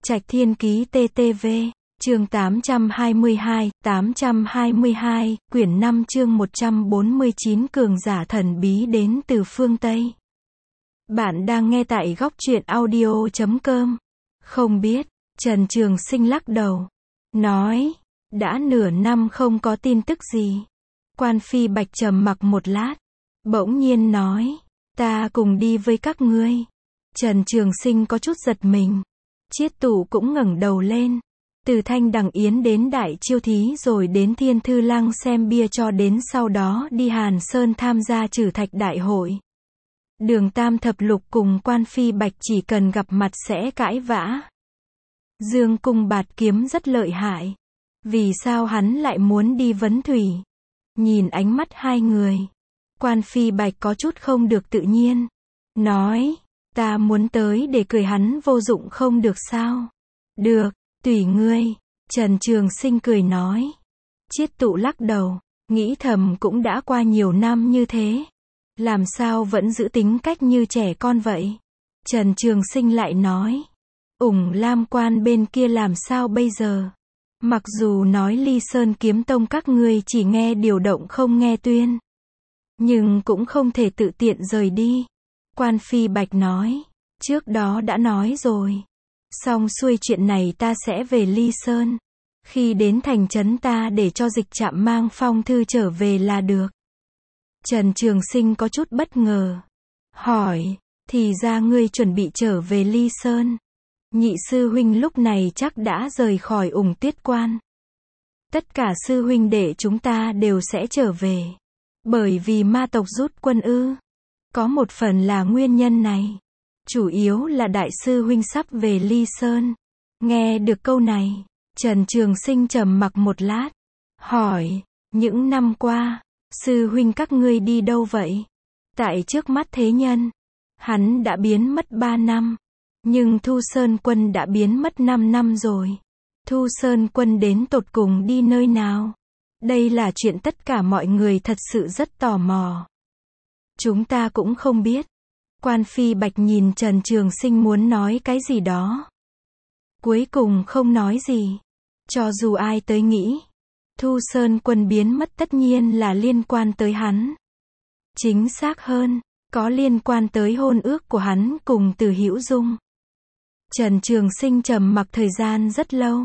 Trạch Thiên Ký TTV, chương 822, quyển 5 chương 149 cường giả thần bí đến từ phương Tây. Bạn đang nghe tại góc truyện audio.com. Không biết, Trần Trường Sinh lắc đầu. Nói, đã nửa năm không có tin tức gì. Quan Phi Bạch trầm mặc một lát. Bỗng nhiên nói, ta cùng đi với các ngươi. Trần Trường Sinh có chút giật mình. Chiết Tụ cũng ngẩng đầu lên. Từ Thanh Đằng Yến đến Đại Chiêu Thí rồi đến Thiên Thư Lăng xem bia cho đến sau đó đi Hàn Sơn tham gia trừ thạch đại hội. Đường Tam Thập Lục cùng Quan Phi Bạch chỉ cần gặp mặt sẽ cãi vã. Dương Cung Bạt Kiếm rất lợi hại. Vì sao hắn lại muốn đi vấn thủy? Nhìn ánh mắt hai người, Quan Phi Bạch có chút không được tự nhiên. Nói, ta muốn tới để cười hắn vô dụng không được sao? Được, tùy ngươi. Trần Trường Sinh cười nói. Chiết Tụ lắc đầu, nghĩ thầm cũng đã qua nhiều năm như thế. Làm sao vẫn giữ tính cách như trẻ con vậy? Trần Trường Sinh lại nói, Ủng Lam Quan bên kia làm sao bây giờ? Mặc dù nói Ly Sơn Kiếm Tông các ngươi chỉ nghe điều động không nghe tuyên, nhưng cũng không thể tự tiện rời đi. Quan Phi Bạch nói, trước đó đã nói rồi. Xong xuôi chuyện này ta sẽ về Ly Sơn. Khi đến thành trấn ta để cho Dịch Trạm mang phong thư trở về là được. Trần Trường Sinh có chút bất ngờ. Hỏi, thì ra ngươi chuẩn bị trở về Ly Sơn. Nhị sư huynh lúc này chắc đã rời khỏi Ủng Tuyết Quan. Tất cả sư huynh đệ chúng ta đều sẽ trở về. Bởi vì ma tộc rút quân ư? Có một phần là nguyên nhân này. Chủ yếu là đại sư huynh sắp về Ly Sơn. Nghe được câu này, Trần Trường Sinh trầm mặc một lát. Hỏi, những năm qua, sư huynh các ngươi đi đâu vậy? Tại trước mắt thế nhân, hắn đã biến mất 3 năm. Nhưng Thu Sơn Quân đã biến mất 5 năm rồi. Thu Sơn Quân đến tột cùng đi nơi nào? Đây là chuyện tất cả mọi người thật sự rất tò mò. Chúng ta cũng không biết. Quan Phi Bạch nhìn Trần Trường Sinh muốn nói cái gì đó. Cuối cùng không nói gì. Cho dù ai tới nghĩ, Thu Sơn Quân biến mất tất nhiên là liên quan tới hắn. Chính xác hơn, có liên quan tới hôn ước của hắn cùng Từ Hữu Dung. Trần Trường Sinh trầm mặc thời gian rất lâu.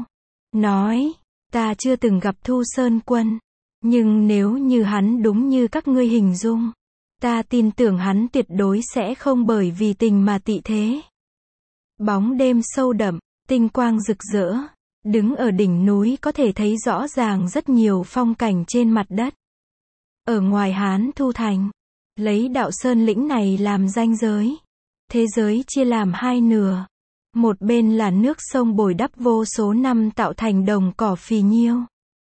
Nói, ta chưa từng gặp Thu Sơn Quân. Nhưng nếu như hắn đúng như các ngươi hình dung, ta tin tưởng hắn tuyệt đối sẽ không bởi vì tình mà tị thế. Bóng đêm sâu đậm, tinh quang rực rỡ. Đứng ở đỉnh núi có thể thấy rõ ràng rất nhiều phong cảnh trên mặt đất. Ở ngoài Hán Thu Thành, lấy đạo sơn lĩnh này làm ranh giới. Thế giới chia làm hai nửa. Một bên là nước sông bồi đắp vô số năm tạo thành đồng cỏ phì nhiêu.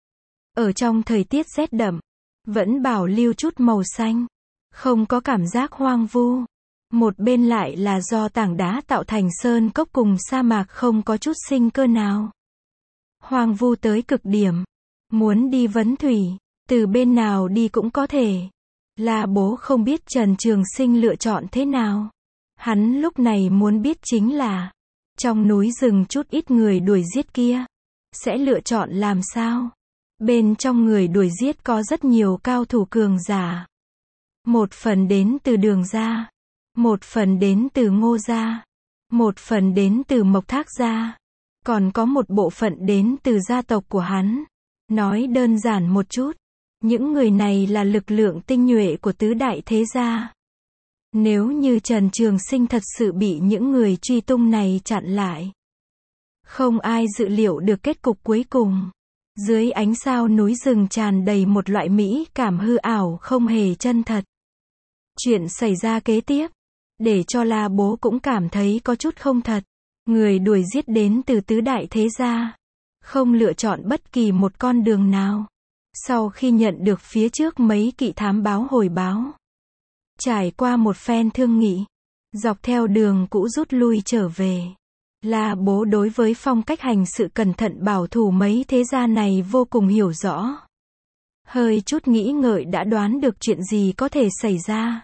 Ở trong thời tiết rét đậm, vẫn bảo lưu chút màu xanh. Không có cảm giác hoang vu. Một bên lại là do tảng đá tạo thành sơn cốc cùng sa mạc không có chút sinh cơ nào. Hoang vu tới cực điểm. Muốn đi vấn thủy, từ bên nào đi cũng có thể. La Bố không biết Trần Trường Sinh lựa chọn thế nào. Hắn lúc này muốn biết chính là, trong núi rừng chút ít người đuổi giết kia, sẽ lựa chọn làm sao? Bên trong người đuổi giết có rất nhiều cao thủ cường giả. Một phần đến từ Đường gia, một phần đến từ Ngô gia, một phần đến từ Mộc Thác gia, còn có một bộ phận đến từ gia tộc của hắn. Nói đơn giản một chút, những người này là lực lượng tinh nhuệ của tứ đại thế gia. Nếu như Trần Trường Sinh thật sự bị những người truy tung này chặn lại, không ai dự liệu được kết cục cuối cùng. Dưới ánh sao núi rừng tràn đầy một loại mỹ cảm hư ảo không hề chân thật. Chuyện xảy ra kế tiếp, để cho La Bố cũng cảm thấy có chút không thật. Người đuổi giết đến từ tứ đại thế gia, không lựa chọn bất kỳ một con đường nào. Sau khi nhận được phía trước mấy kỵ thám báo hồi báo, trải qua một phen thương nghị, dọc theo đường cũ rút lui trở về. La Bố đối với phong cách hành sự cẩn thận bảo thủ mấy thế gia này vô cùng hiểu rõ. Hơi chút nghĩ ngợi đã đoán được chuyện gì có thể xảy ra.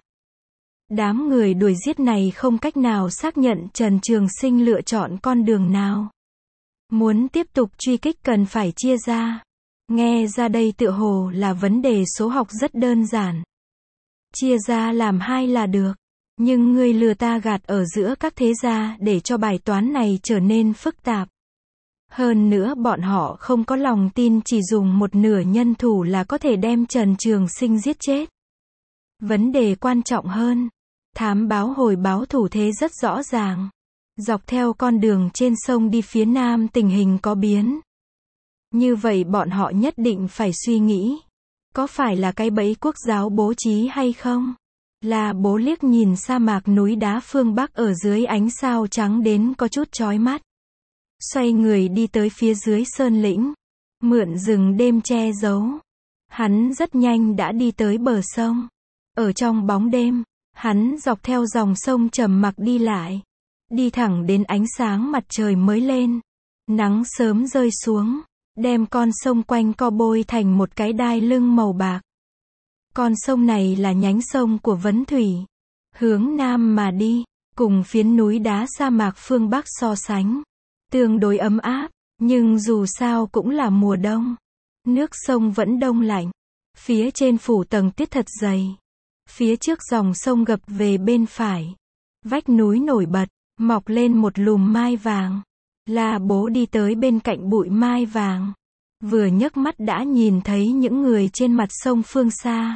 Đám người đuổi giết này không cách nào xác nhận Trần Trường Sinh lựa chọn con đường nào. Muốn tiếp tục truy kích cần phải chia ra. Nghe ra đây tựa hồ là vấn đề số học rất đơn giản. Chia ra làm hai là được. Nhưng ngươi lừa ta gạt ở giữa các thế gia để cho bài toán này trở nên phức tạp. Hơn nữa bọn họ không có lòng tin chỉ dùng một nửa nhân thủ là có thể đem Trần Trường Sinh giết chết. Vấn đề quan trọng hơn, thám báo hồi báo thủ thế rất rõ ràng. Dọc theo con đường trên sông đi phía nam tình hình có biến. Như vậy bọn họ nhất định phải suy nghĩ. Có phải là cái bẫy quốc giáo bố trí hay không? Là bố liếc nhìn sa mạc núi đá phương Bắc ở dưới ánh sao trắng đến có chút chói mắt. Xoay người đi tới phía dưới sơn lĩnh. Mượn rừng đêm che giấu. Hắn rất nhanh đã đi tới bờ sông. Ở trong bóng đêm, hắn dọc theo dòng sông trầm mặc đi lại. Đi thẳng đến ánh sáng mặt trời mới lên. Nắng sớm rơi xuống, đem con sông quanh co bôi thành một cái đai lưng màu bạc. Con sông này là nhánh sông của Vấn Thủy. Hướng nam mà đi, cùng phiến núi đá sa mạc phương Bắc so sánh. Tương đối ấm áp, nhưng dù sao cũng là mùa đông. Nước sông vẫn đông lạnh. Phía trên phủ tầng tiết thật dày. Phía trước dòng sông gập về bên phải. Vách núi nổi bật, mọc lên một lùm mai vàng. La Bố đi tới bên cạnh bụi mai vàng. Vừa nhấc mắt đã nhìn thấy những người trên mặt sông phương xa.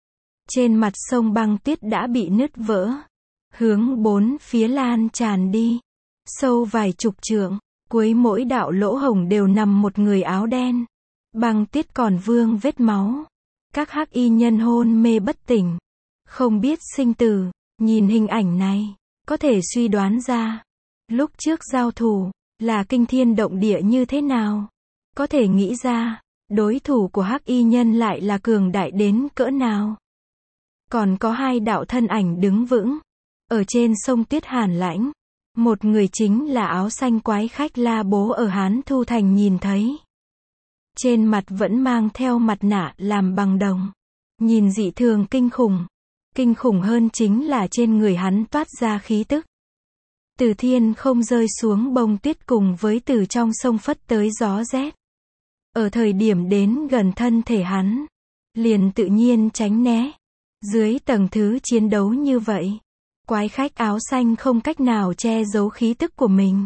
Trên mặt sông băng tuyết đã bị nứt vỡ. Hướng bốn phía lan tràn đi. Sâu vài chục trượng, cuối mỗi đạo lỗ hổng đều nằm một người áo đen. Băng tuyết còn vương vết máu. Các hắc y nhân hôn mê bất tỉnh. Không biết sinh tử, nhìn hình ảnh này, có thể suy đoán ra. Lúc trước giao thủ, là kinh thiên động địa như thế nào? Có thể nghĩ ra, đối thủ của hắc y nhân lại là cường đại đến cỡ nào? Còn có hai đạo thân ảnh đứng vững. Ở trên sông tuyết hàn lãnh. Một người chính là áo xanh quái khách La Bố ở Hán Thu Thành nhìn thấy. Trên mặt vẫn mang theo mặt nạ làm bằng đồng. Nhìn dị thường kinh khủng. Kinh khủng hơn chính là trên người hắn toát ra khí tức. Từ thiên không rơi xuống bông tuyết cùng với từ trong sông phất tới gió rét. Ở thời điểm đến gần thân thể hắn, liền tự nhiên tránh né. Dưới tầng thứ chiến đấu như vậy, quái khách áo xanh không cách nào che giấu khí tức của mình.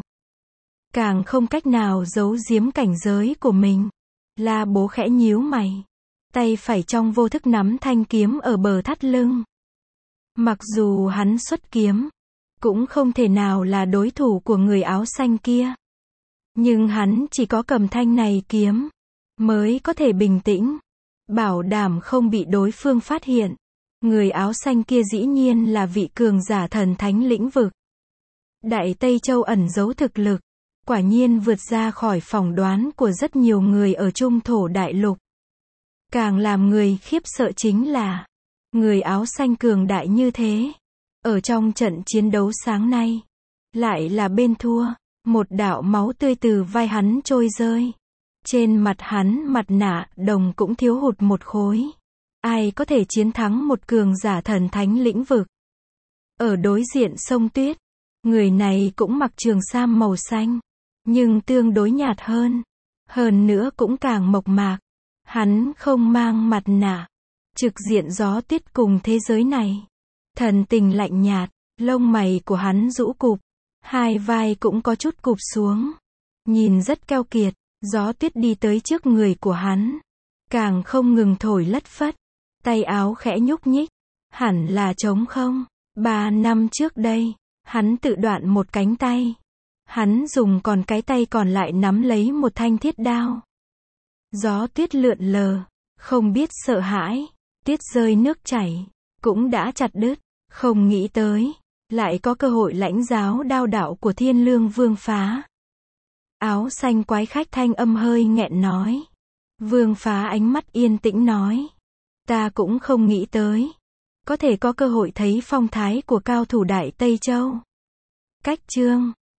Càng không cách nào giấu giếm cảnh giới của mình. La Bố khẽ nhíu mày. Tay phải trong vô thức nắm thanh kiếm ở bờ thắt lưng. Mặc dù hắn xuất kiếm, cũng không thể nào là đối thủ của người áo xanh kia. Nhưng hắn chỉ có cầm thanh này kiếm, mới có thể bình tĩnh. Bảo đảm không bị đối phương phát hiện. Người áo xanh kia dĩ nhiên là vị cường giả thần thánh lĩnh vực. Đại Tây Châu ẩn giấu thực lực. Quả nhiên vượt ra khỏi phỏng đoán của rất nhiều người ở Trung Thổ Đại Lục. Càng làm người khiếp sợ chính là, người áo xanh cường đại như thế. Ở trong trận chiến đấu sáng nay, lại là bên thua. Một đạo máu tươi từ vai hắn trôi rơi. Trên mặt hắn mặt nạ đồng cũng thiếu hụt một khối. Ai có thể chiến thắng một cường giả thần thánh lĩnh vực? Ở đối diện sông tuyết, người này cũng mặc trường sam màu xanh, nhưng tương đối nhạt hơn. Hơn nữa cũng càng mộc mạc. Hắn không mang mặt nạ. Trực diện gió tuyết cùng thế giới này. Thần tình lạnh nhạt, lông mày của hắn rũ cụp. Hai vai cũng có chút cụp xuống. Nhìn rất keo kiệt, gió tuyết đi tới trước người của hắn. Càng không ngừng thổi lất phất. Tay áo khẽ nhúc nhích. Hẳn là trống không. 3 năm trước đây, hắn tự đoạn một cánh tay. Hắn dùng còn cái tay còn lại nắm lấy một thanh thiết đao. Gió tuyết lượn lờ, không biết sợ hãi. Tuyết rơi nước chảy, cũng đã chặt đứt. Không nghĩ tới, lại có cơ hội lãnh giáo đao đạo của Thiên Lương Vương Phá. Áo xanh quái khách thanh âm hơi nghẹn nói. Vương Phá ánh mắt yên tĩnh nói. Ta cũng không nghĩ tới. Có thể có cơ hội thấy phong thái của cao thủ Đại Tây Châu. Cách chương